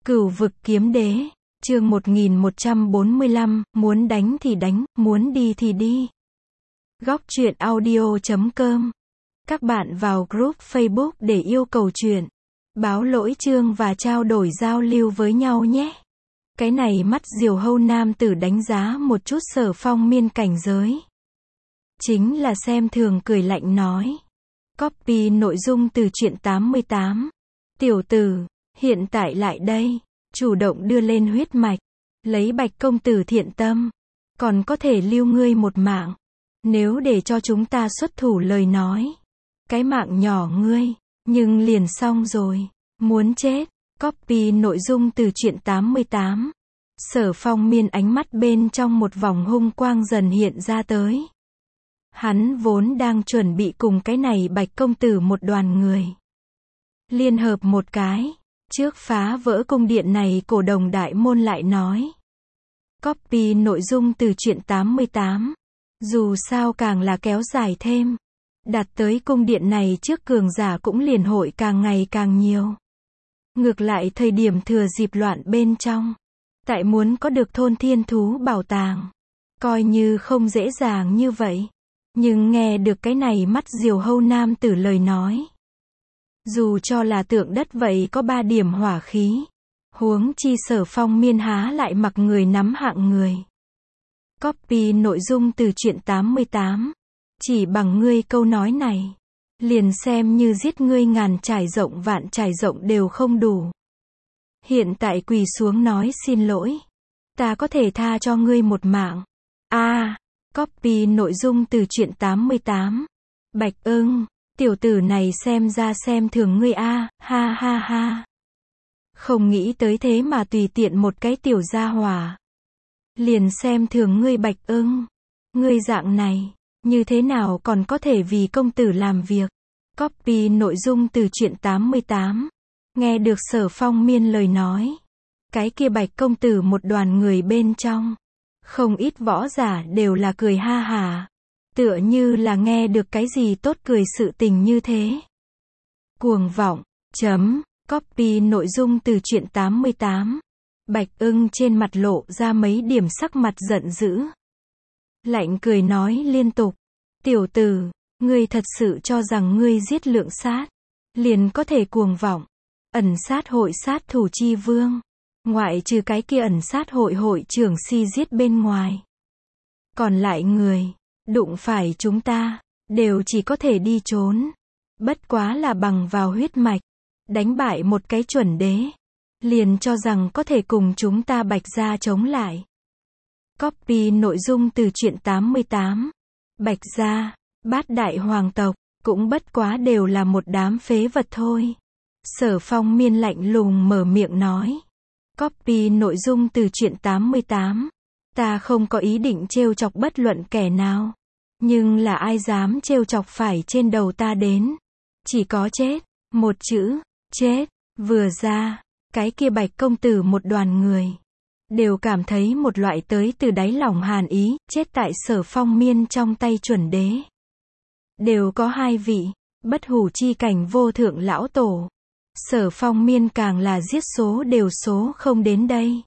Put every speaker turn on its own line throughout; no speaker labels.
Cửu vực kiếm đế, chương 1145, muốn đánh thì đánh, muốn đi thì đi. Góc truyện audio.com. Các bạn vào group Facebook để yêu cầu truyện, báo lỗi chương và trao đổi giao lưu với nhau nhé. Cái này mắt diều hâu nam tử đánh giá một chút Sở Phong miên cảnh giới. Chính là xem thường cười lạnh nói. Copy nội dung từ truyện 88. Tiểu tử, hiện tại lại đây, chủ động đưa lên huyết mạch, lấy Bạch công tử thiện tâm, còn có thể lưu ngươi một mạng. Nếu để cho chúng ta xuất thủ lời nói, cái mạng nhỏ ngươi, nhưng liền xong rồi, muốn chết. Copy nội dung từ truyện 88. Sở Phong miên ánh mắt bên trong một vòng hung quang dần hiện ra tới. Hắn vốn đang chuẩn bị cùng cái này Bạch công tử một đoàn người liên hợp một cái, trước phá vỡ cung điện này cổ đồng đại môn lại nói. Copy nội dung từ truyện 88. Dù sao càng là kéo dài thêm, đạt tới cung điện này trước cường giả cũng liền hội càng ngày càng nhiều. Ngược lại thời điểm thừa dịp loạn bên trong, tại muốn có được thôn thiên thú bảo tàng, coi như không dễ dàng như vậy. Nhưng nghe được cái này mắt diều hâu nam tử lời nói, dù cho là tượng đất vậy có 3 điểm hỏa khí, huống chi Sở Phong miên há lại mặc người nắm hạng người. Copy nội dung từ truyện 88. Chỉ bằng ngươi câu nói này, liền xem như giết ngươi ngàn trải rộng vạn trải rộng đều không đủ. Hiện tại quỳ xuống nói xin lỗi, ta có thể tha cho ngươi một mạng. Copy nội dung từ truyện 88. Bạch ưng, tiểu tử này xem ra xem thường ngươi ha ha ha. Không nghĩ tới thế mà tùy tiện một cái tiểu gia hỏa, liền xem thường ngươi Bạch ưng. Ngươi dạng này, như thế nào còn có thể vì công tử làm việc. Copy nội dung từ truyện 88. Nghe được Sở Phong miên lời nói, cái kia Bạch công tử một đoàn người bên trong, không ít võ giả đều là cười ha hả, tựa như là nghe được cái gì tốt cười sự tình như thế. Cuồng vọng, Copy nội dung từ truyện 88. Bạch ưng trên mặt lộ ra mấy điểm sắc mặt giận dữ. Lạnh cười nói liên tục. Tiểu tử, ngươi thật sự cho rằng ngươi giết lượng sát, liền có thể cuồng vọng. Ẩn sát hội sát thủ chi vương. Ngoại trừ cái kia ẩn sát hội hội trưởng si giết bên ngoài, còn lại người, đụng phải chúng ta, đều chỉ có thể đi trốn. Bất quá là bằng vào huyết mạch, đánh bại một cái chuẩn đế, liền cho rằng có thể cùng chúng ta Bạch gia chống lại. Copy nội dung từ truyện 88. Bạch gia, bát đại hoàng tộc, cũng bất quá đều là một đám phế vật thôi. Sở Phong miên lạnh lùng mở miệng nói. Copy nội dung từ truyện 88. Ta không có ý định trêu chọc bất luận kẻ nào, nhưng là ai dám trêu chọc phải trên đầu ta đến, chỉ có chết. Một chữ, chết, vừa ra, cái kia Bạch công tử một đoàn người đều cảm thấy một loại tới từ đáy lòng hàn ý, chết tại Sở Phong miên trong tay chuẩn đế. Đều có 2 vị, bất hủ chi cảnh vô thượng lão tổ. Sở Phong miên càng là giết số đều số không đến đây.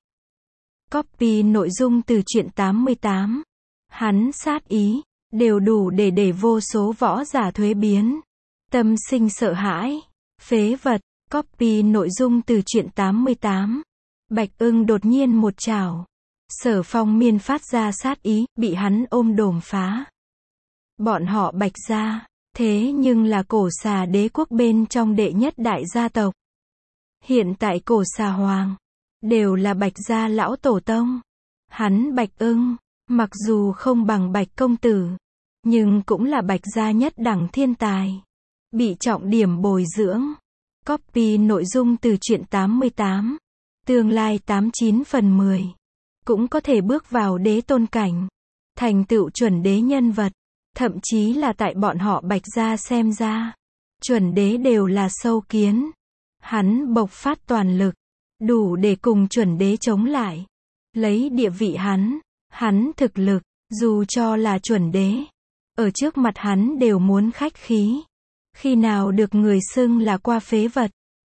Copy nội dung từ truyện 88. Hắn sát ý, đều đủ để vô số võ giả thuế biến, tâm sinh sợ hãi. Phế vật. Copy nội dung từ truyện 88. Bạch ưng đột nhiên một chảo, Sở Phong miên phát ra sát ý, bị hắn ôm đồm phá. Bọn họ Bạch gia, thế nhưng là cổ xà đế quốc bên trong đệ nhất đại gia tộc. Hiện tại cổ xà hoàng, đều là Bạch gia lão tổ tông. Hắn Bạch ưng, mặc dù không bằng Bạch công tử, nhưng cũng là Bạch gia nhất đẳng thiên tài, bị trọng điểm bồi dưỡng. Copy nội dung từ truyện 88. Tương lai 89 phần 10, cũng có thể bước vào đế tôn cảnh, thành tựu chuẩn đế nhân vật. Thậm chí là tại bọn họ Bạch gia xem ra, chuẩn đế đều là sâu kiến. Hắn bộc phát toàn lực, đủ để cùng chuẩn đế chống lại. Lấy địa vị hắn thực lực, dù cho là chuẩn đế, ở trước mặt hắn đều muốn khách khí. Khi nào được người xưng là qua phế vật.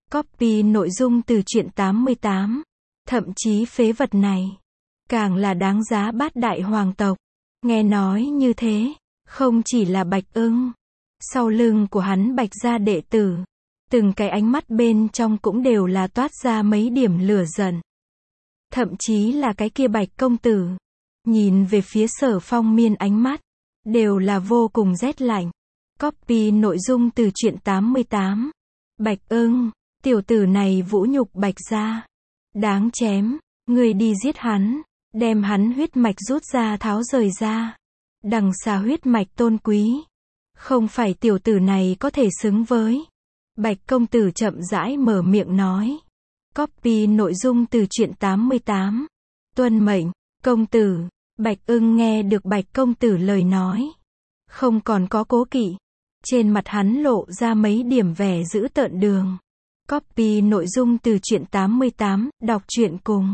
Copy nội dung từ truyện 88. Thậm chí phế vật này càng là đáng giá bát đại hoàng tộc. Nghe nói như thế, không chỉ là Bạch Ưng, sau lưng của hắn Bạch gia đệ tử, từng cái ánh mắt bên trong cũng đều là toát ra mấy điểm lửa giận. Thậm chí là cái kia Bạch công tử, nhìn về phía Sở Phong Miên ánh mắt đều là vô cùng rét lạnh. Copy nội dung từ truyện 88. Bạch Ưng, tiểu tử này vũ nhục Bạch gia, đáng chém, người đi giết hắn, đem hắn huyết mạch rút ra tháo rời ra. Đằng xa huyết mạch tôn quý, không phải tiểu tử này có thể xứng với. Bạch công tử chậm rãi mở miệng nói. Copy nội dung từ truyện 88. Tuân mệnh, công tử. Bạch Ưng nghe được Bạch công tử lời nói, không còn có cố kỵ. Trên mặt hắn lộ ra mấy điểm vẻ dữ tợn đường. Copy nội dung từ truyện 88, đọc truyện cùng.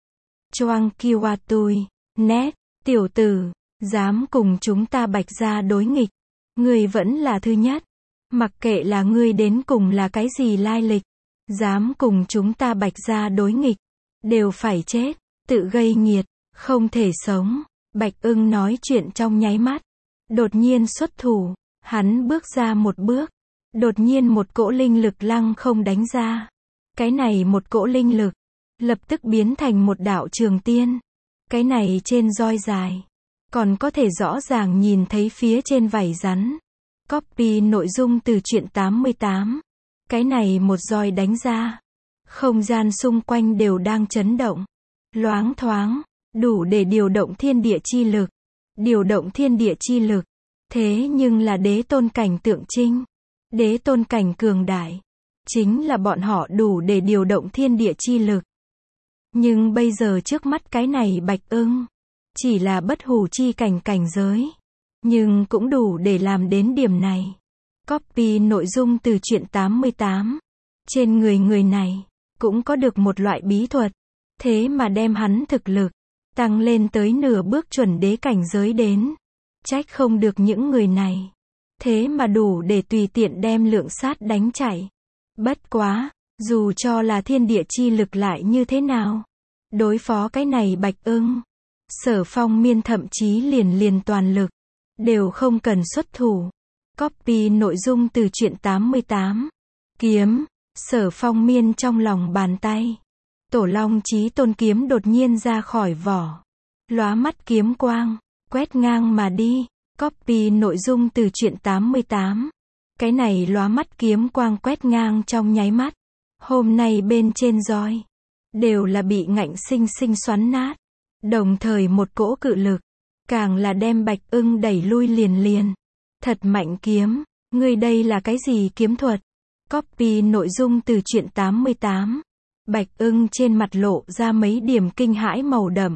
Choang Kiwatui, net, tiểu tử, dám cùng chúng ta Bạch gia đối nghịch. Ngươi vẫn là thứ nhất. Mặc kệ là ngươi đến cùng là cái gì lai lịch, dám cùng chúng ta Bạch gia đối nghịch, đều phải chết, tự gây nghiệt, không thể sống. Bạch Ưng nói chuyện trong nháy mắt, đột nhiên xuất thủ, hắn bước ra một bước, đột nhiên một cỗ linh lực lăng không đánh ra. Cái này một cỗ linh lực, lập tức biến thành một đạo trường tiên. Cái này trên roi dài, còn có thể rõ ràng nhìn thấy phía trên vảy rắn. Copy nội dung từ truyện 88. Cái này một roi đánh ra, không gian xung quanh đều đang chấn động, loáng thoáng, đủ để điều động thiên địa chi lực. Điều động thiên địa chi lực, thế nhưng là đế tôn cảnh tượng trưng. Đế tôn cảnh cường đại, chính là bọn họ đủ để điều động thiên địa chi lực. Nhưng bây giờ trước mắt cái này Bạch Ưng, chỉ là bất hủ chi cảnh cảnh giới, nhưng cũng đủ để làm đến điểm này. Copy nội dung từ truyện 88. Trên người người này, cũng có được một loại bí thuật, thế mà đem hắn thực lực tăng lên tới nửa bước chuẩn đế cảnh giới đến. Trách không được những người này, thế mà đủ để tùy tiện đem Lượng Sát đánh chạy. Bất quá, dù cho là thiên địa chi lực lại như thế nào, đối phó cái này Bạch Ưng, Sở Phong Miên thậm chí liền toàn lực đều không cần xuất thủ. Copy nội dung từ truyện 88. Kiếm, Sở Phong Miên trong lòng bàn tay, Tổ Long Chí Tôn kiếm đột nhiên ra khỏi vỏ, lóa mắt kiếm quang, quét ngang mà đi. Copy nội dung từ truyện 88. Cái này lóa mắt kiếm quang quét ngang trong nháy mắt, hôm nay bên trên roi đều là bị ngạnh sinh sinh xoắn nát. Đồng thời một cỗ cự lực, càng là đem Bạch Ưng đẩy lui liền. Thật mạnh kiếm, ngươi đây là cái gì kiếm thuật? Copy nội dung từ truyện 88. Bạch Ưng trên mặt lộ ra mấy điểm kinh hãi màu đậm.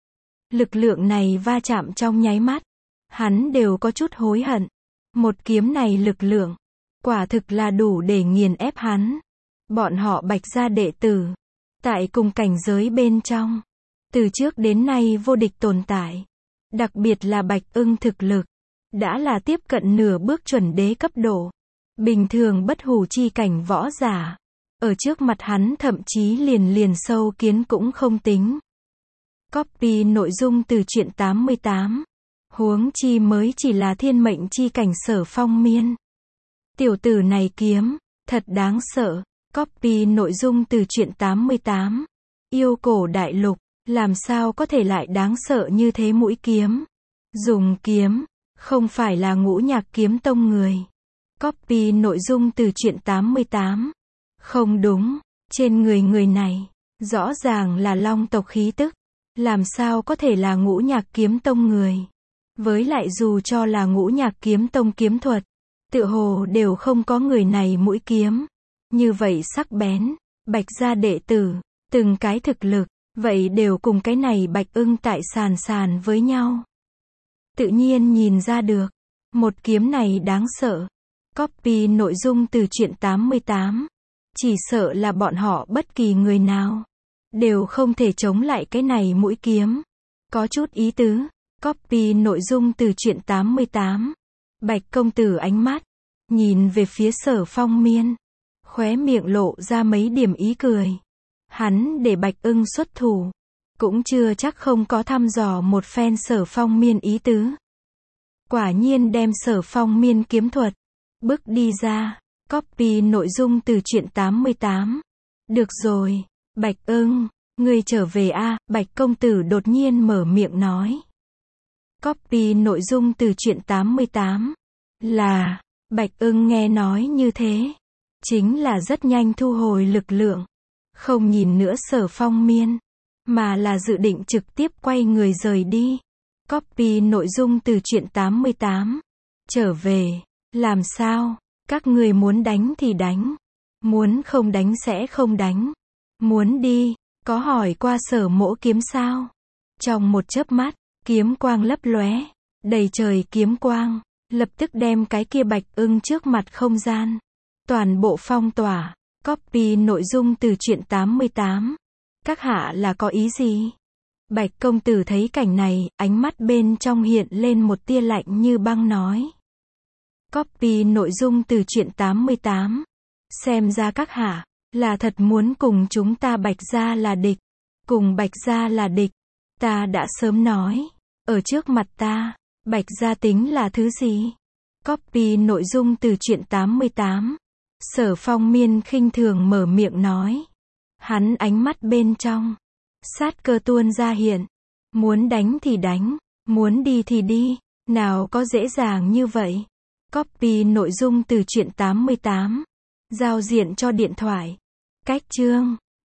Lực lượng này va chạm trong nháy mắt, hắn đều có chút hối hận. Một kiếm này lực lượng, quả thực là đủ để nghiền ép hắn. Bọn họ Bạch gia đệ tử, tại cùng cảnh giới bên trong, từ trước đến nay vô địch tồn tại. Đặc biệt là Bạch Ưng thực lực, đã là tiếp cận nửa bước chuẩn đế cấp độ. Bình thường bất hủ chi cảnh võ giả, ở trước mặt hắn thậm chí liền sâu kiến cũng không tính. Copy nội dung từ truyện 88. Huống chi mới chỉ là thiên mệnh chi cảnh Sở Phong Miên. Tiểu tử này kiếm, thật đáng sợ. Copy nội dung từ truyện 88. Yêu cổ đại lục, làm sao có thể lại đáng sợ như thế mũi kiếm. Dùng kiếm, không phải là Ngũ Nhạc Kiếm Tông người. Copy nội dung từ truyện 88. Không đúng, trên người này, rõ ràng là long tộc khí tức. Làm sao có thể là Ngũ Nhạc Kiếm Tông người. Với lại dù cho là Ngũ Nhạc Kiếm Tông kiếm thuật, tựa hồ đều không có người này mũi kiếm như vậy sắc bén. Bạch gia đệ tử, từng cái thực lực, vậy đều cùng cái này Bạch Ưng tại sàn với nhau. Tự nhiên nhìn ra được, một kiếm này đáng sợ. Copy nội dung từ truyện 88. Chỉ sợ là bọn họ bất kỳ người nào đều không thể chống lại cái này mũi kiếm. Có chút ý tứ. Copy nội dung từ truyện 88. Bạch công tử ánh mắt nhìn về phía Sở Phong Miên, Khóe miệng lộ ra mấy điểm ý cười. Hắn để Bạch Ưng xuất thủ. Cũng chưa chắc không có thăm dò một phen Sở Phong Miên ý tứ. Quả nhiên đem Sở Phong Miên kiếm thuật bức đi ra. Copy nội dung từ truyện 88. Được rồi, Bạch Ưng, ngươi trở về a, Bạch công tử đột nhiên mở miệng nói. Copy nội dung từ truyện 88. Là, Bạch Ưng nghe nói như thế, chính là rất nhanh thu hồi lực lượng. Không nhìn nữa Sở Phong Miên, mà là dự định trực tiếp quay người rời đi. Copy nội dung từ truyện 88. Trở về, làm sao? Các người muốn đánh thì đánh. Muốn không đánh sẽ không đánh. Muốn đi, có hỏi qua Sở Mỗ Kiếm sao? Trong một chớp mắt, kiếm quang lấp lóe, đầy trời kiếm quang, lập tức đem cái kia Bạch Ưng trước mặt không gian toàn bộ phong tỏa. Copy nội dung từ truyện 88. Các hạ là có ý gì? Bạch công tử thấy cảnh này, ánh mắt bên trong hiện lên một tia lạnh như băng nói. Copy nội dung từ truyện 88. Xem ra các hạ là thật muốn cùng chúng ta Bạch gia là địch. Cùng Bạch gia là địch. Ta đã sớm nói, ở trước mặt ta, Bạch gia tính là thứ gì? Copy nội dung từ truyện 88. Sở Phong Miên khinh thường mở miệng nói. Hắn ánh mắt bên trong sát cơ tuôn ra hiện. Muốn đánh thì đánh, muốn đi thì đi, nào có dễ dàng như vậy. Copy nội dung từ truyện 88. Giao diện cho điện thoại. Cách chương